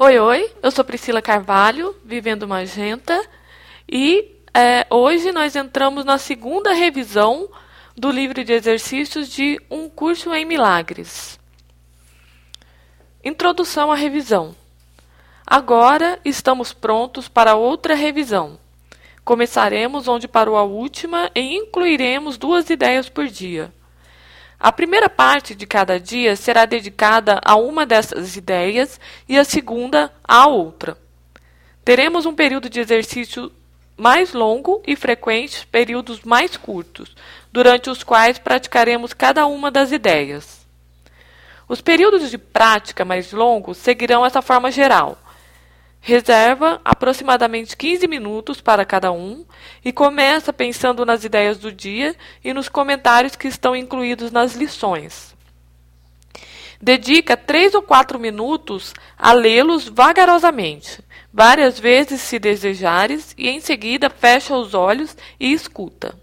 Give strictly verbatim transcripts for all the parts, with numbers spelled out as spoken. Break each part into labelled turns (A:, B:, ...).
A: Oi, oi, eu sou Priscila Carvalho, Vivendo Magenta, e é, hoje nós entramos na segunda revisão do livro de exercícios de Um Curso em Milagres. Introdução à revisão. Agora estamos prontos para outra revisão. Começaremos onde parou a última e incluiremos duas ideias por dia. A primeira parte de cada dia será dedicada a uma dessas ideias e a segunda à outra. Teremos um período de exercício mais longo e frequentes períodos mais curtos, durante os quais praticaremos cada uma das ideias. Os períodos de prática mais longos seguirão essa forma geral. Reserva aproximadamente quinze minutos para cada um e começa pensando nas ideias do dia e nos comentários que estão incluídos nas lições. Dedica três ou quatro minutos a lê-los vagarosamente, várias vezes se desejares, e em seguida fecha os olhos e escuta.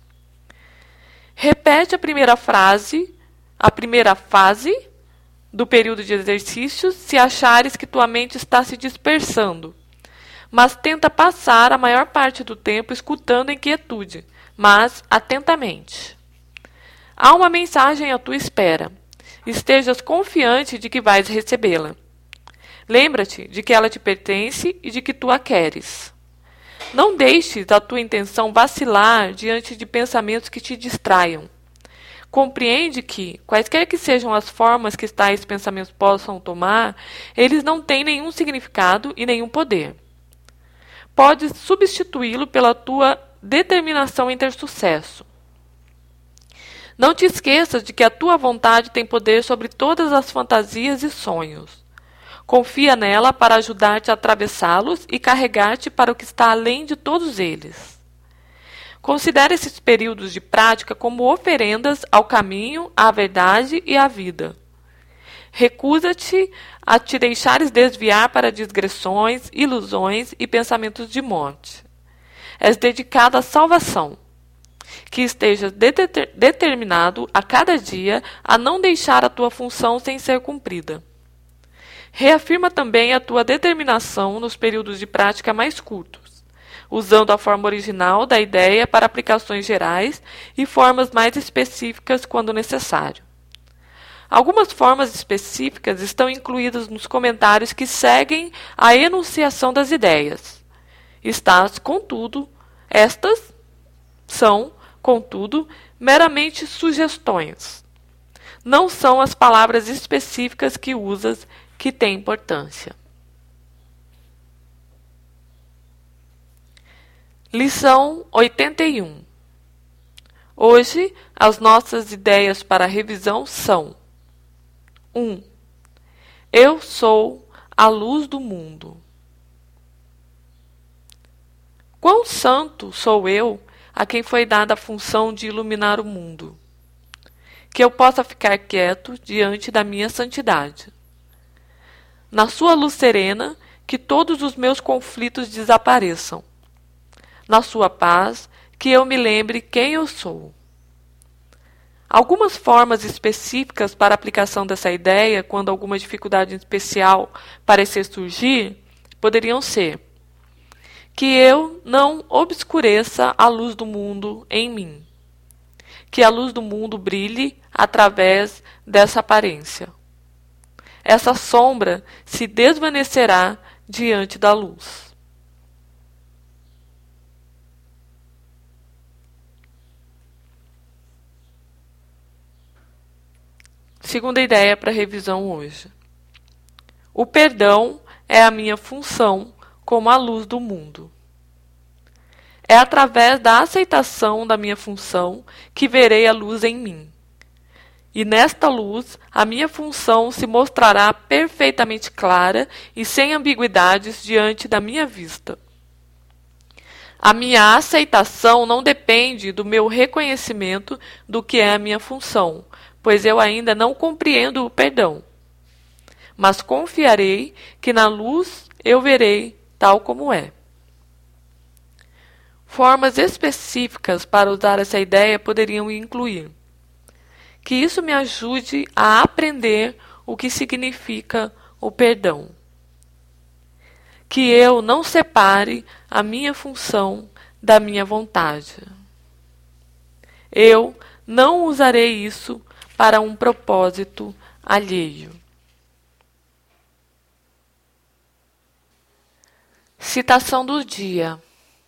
A: Repete a primeira frase, a primeira fase do período de exercícios, se achares que tua mente está se dispersando. Mas tenta passar a maior parte do tempo escutando em quietude, mas atentamente. Há uma mensagem à tua espera. Estejas confiante de que vais recebê-la. Lembra-te de que ela te pertence e de que tu a queres. Não deixes a tua intenção vacilar diante de pensamentos que te distraiam. Compreende que, quaisquer que sejam as formas que tais pensamentos possam tomar, eles não têm nenhum significado e nenhum poder. Podes substituí-lo pela tua determinação em ter sucesso. Não te esqueças de que a tua vontade tem poder sobre todas as fantasias e sonhos. Confia nela para ajudar-te a atravessá-los e carregar-te para o que está além de todos eles. Considere esses períodos de prática como oferendas ao caminho, à verdade e à vida. Recusa-te a te deixares desviar para digressões, ilusões e pensamentos de morte. És dedicado à salvação. Que estejas de- determinado a cada dia a não deixar a tua função sem ser cumprida. Reafirma também a tua determinação nos períodos de prática mais curtos, usando a forma original da ideia para aplicações gerais e formas mais específicas quando necessário. Algumas formas específicas estão incluídas nos comentários que seguem a enunciação das ideias. Estás, contudo, estas são, contudo, meramente sugestões. Não são as palavras específicas que usas que têm importância. Lição oitenta e um. Hoje, as nossas ideias para a revisão são: um. Eu sou a luz do mundo. Quão santo sou eu a quem foi dada a função de iluminar o mundo, que eu possa ficar quieto diante da minha santidade. Na sua luz serena, que todos os meus conflitos desapareçam. Na sua paz, que eu me lembre quem eu sou. Algumas formas específicas para a aplicação dessa ideia, quando alguma dificuldade especial parecer surgir, poderiam ser: que eu não obscureça a luz do mundo em mim. Que a luz do mundo brilhe através dessa aparência. Essa sombra se desvanecerá diante da luz. Segunda ideia para revisão hoje. O perdão é a minha função como a luz do mundo. É através da aceitação da minha função que verei a luz em mim. E nesta luz, a minha função se mostrará perfeitamente clara e sem ambiguidades diante da minha vista. A minha aceitação não depende do meu reconhecimento do que é a minha função, pois eu ainda não compreendo o perdão. Mas confiarei que na luz eu verei tal como é. Formas específicas para usar essa ideia poderiam incluir: que isso me ajude a aprender o que significa o perdão. que eu não separe a minha função da minha vontade. Eu não usarei isso para um propósito alheio. Citação do dia.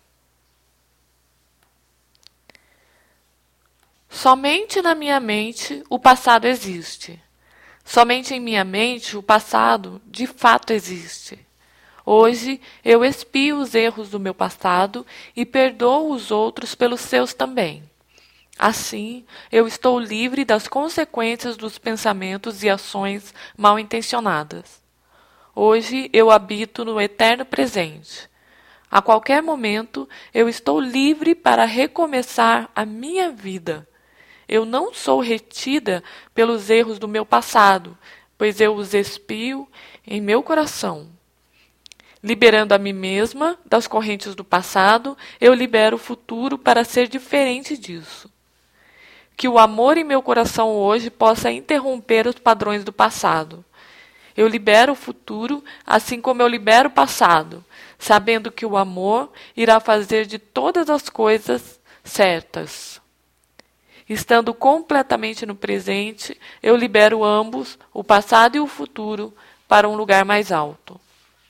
A: Somente na minha mente o passado existe. Somente em minha mente o passado de fato existe. Hoje eu expio os erros do meu passado e perdoo os outros pelos seus também. Assim, eu estou livre das consequências dos pensamentos e ações mal intencionadas. Hoje eu habito no eterno presente. A qualquer momento eu estou livre para recomeçar a minha vida. Eu não sou retida pelos erros do meu passado, pois eu os expio em meu coração. Liberando a mim mesma das correntes do passado, eu libero o futuro para ser diferente disso. Que o amor em meu coração hoje possa interromper os padrões do passado. Eu libero o futuro, assim como eu libero o passado, sabendo que o amor irá fazer de todas as coisas certas. Estando completamente no presente, eu libero ambos, o passado e o futuro, para um lugar mais alto.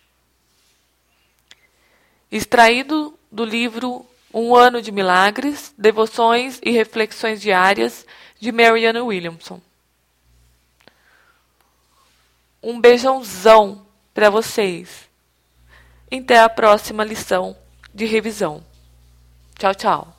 A: Extraído do livro Um Ano de Milagres, Devoções e Reflexões Diárias, de Marianne Williamson. Um beijãozão para vocês. Até a próxima lição de revisão. Tchau, tchau.